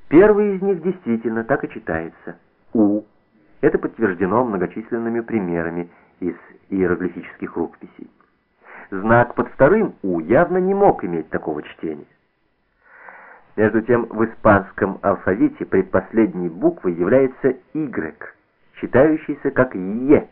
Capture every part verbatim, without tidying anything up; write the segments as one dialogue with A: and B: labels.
A: Первый из них действительно так и читается – У. Это подтверждено многочисленными примерами из иероглифических рукописей. Знак под вторым У явно не мог иметь такого чтения. Между тем, в испанском алфавите предпоследней буквой является Y, читающийся как Е.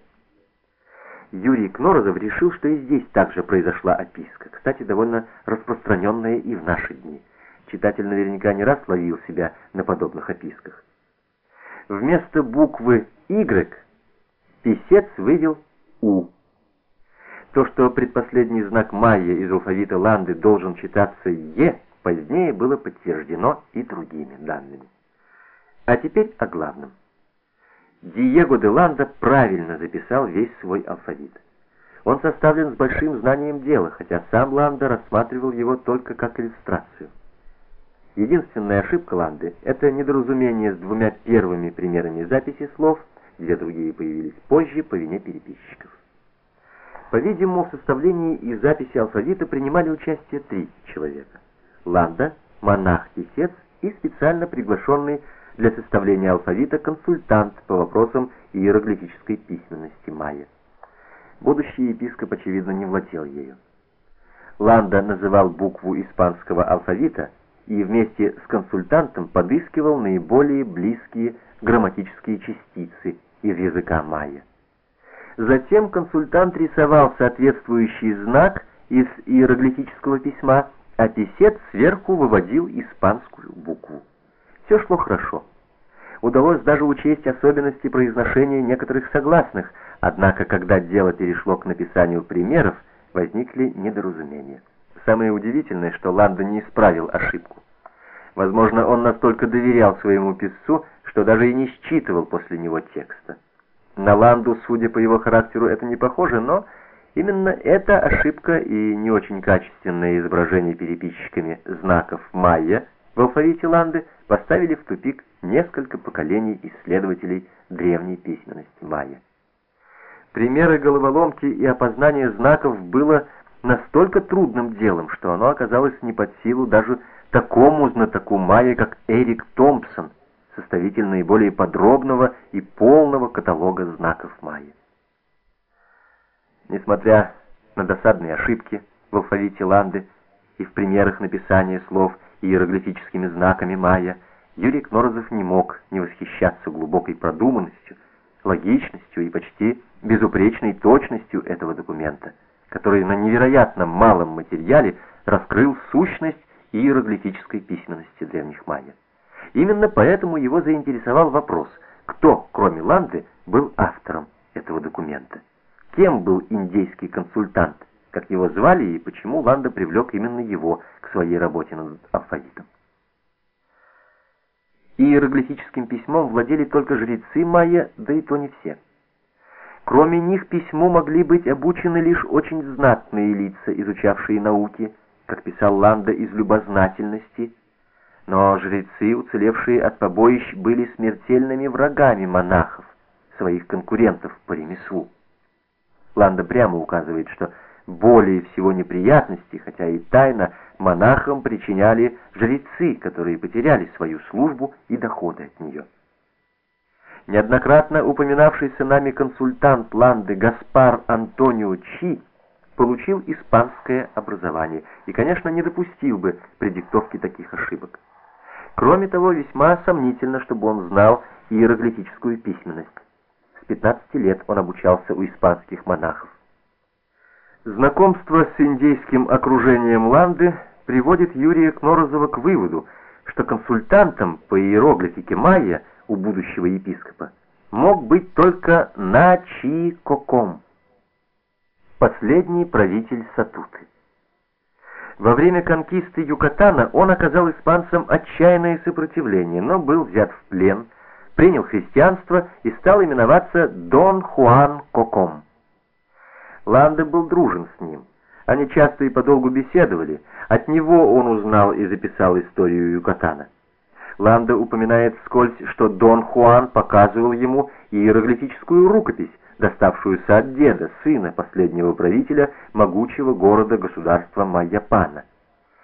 A: Юрий Кнорозов решил, что и здесь также произошла описка, кстати, довольно распространенная и в наши дни. Читатель наверняка не раз ловил себя на подобных описках. Вместо буквы Y писец вывел У. То, что предпоследний знак майя из алфавита Ланды должен читаться Е, позднее было подтверждено и другими данными. А теперь о главном. Диего де Ланда правильно записал весь свой алфавит. Он составлен с большим знанием дела, хотя сам Ланда рассматривал его только как иллюстрацию. Единственная ошибка Ланды – это недоразумение с двумя первыми примерами записи слов, две другие появились позже по вине переписчиков. По-видимому, в составлении и записи алфавита принимали участие три человека. Ланда, монах-писец и специально приглашенный для составления алфавита консультант по вопросам иероглифической письменности майя. Будущий епископ, очевидно, не владел ею. Ланда называл букву испанского алфавита и вместе с консультантом подыскивал наиболее близкие грамматические частицы из языка майя. Затем консультант рисовал соответствующий знак из иероглифического письма, а писец сверху выводил испанскую букву. Все шло хорошо. Удалось даже учесть особенности произношения некоторых согласных, однако, когда дело перешло к написанию примеров, возникли недоразумения. Самое удивительное, что Ланда не исправил ошибку. Возможно, он настолько доверял своему писцу, что даже и не считывал после него текста. На Ланду, судя по его характеру, это не похоже, но именно эта ошибка и не очень качественное изображение переписчиками знаков майя в алфавите Ланды поставили в тупик несколько поколений исследователей древней письменности майя. Примеры головоломки и опознание знаков было настолько трудным делом, что оно оказалось не под силу даже такому знатоку майя, как Эрик Томпсон, составитель наиболее подробного и полного каталога знаков майя. Несмотря на досадные ошибки в алфавите Ланды и в примерах написания слов иероглифическими знаками майя, Юрий Кнорозов не мог не восхищаться глубокой продуманностью, логичностью и почти безупречной точностью этого документа, который на невероятно малом материале раскрыл сущность иероглифической письменности древних майя. Именно поэтому его заинтересовал вопрос, кто, кроме Ланды, был автором этого документа. Кем был индейский консультант, как его звали и почему Ланда привлек именно его к своей работе над алфавитом. Иероглифическим письмом владели только жрецы майя, да и то не все. Кроме них письму могли быть обучены лишь очень знатные лица, изучавшие науки, как писал Ланда, из любознательности, но жрецы, уцелевшие от побоищ, были смертельными врагами монахов, своих конкурентов по ремеслу. Ланда прямо указывает, что более всего неприятностей, хотя и тайно, монахам причиняли жрецы, которые потеряли свою службу и доходы от нее. Неоднократно упоминавшийся нами консультант Ланды Гаспар Антонио Чи получил испанское образование и, конечно, не допустил бы при диктовке таких ошибок. Кроме того, весьма сомнительно, чтобы он знал иероглифическую письменность. С пятнадцати лет он обучался у испанских монахов. Знакомство с индейским окружением Ланды приводит Юрия Кнорозова к выводу, что консультантом по иероглифике майя у будущего епископа мог быть только Начи Коком, последний правитель Сатуты. Во время конкисты Юкатана он оказал испанцам отчаянное сопротивление, но был взят в плен, принял христианство и стал именоваться Дон Хуан Коком. Ланда был дружен с ним. Они часто и подолгу беседовали. От него он узнал и записал историю Юкатана. Ланда упоминает вскользь, что Дон Хуан показывал ему иероглифическую рукопись, доставшуюся от деда, сына последнего правителя могучего города-государства Майяпана.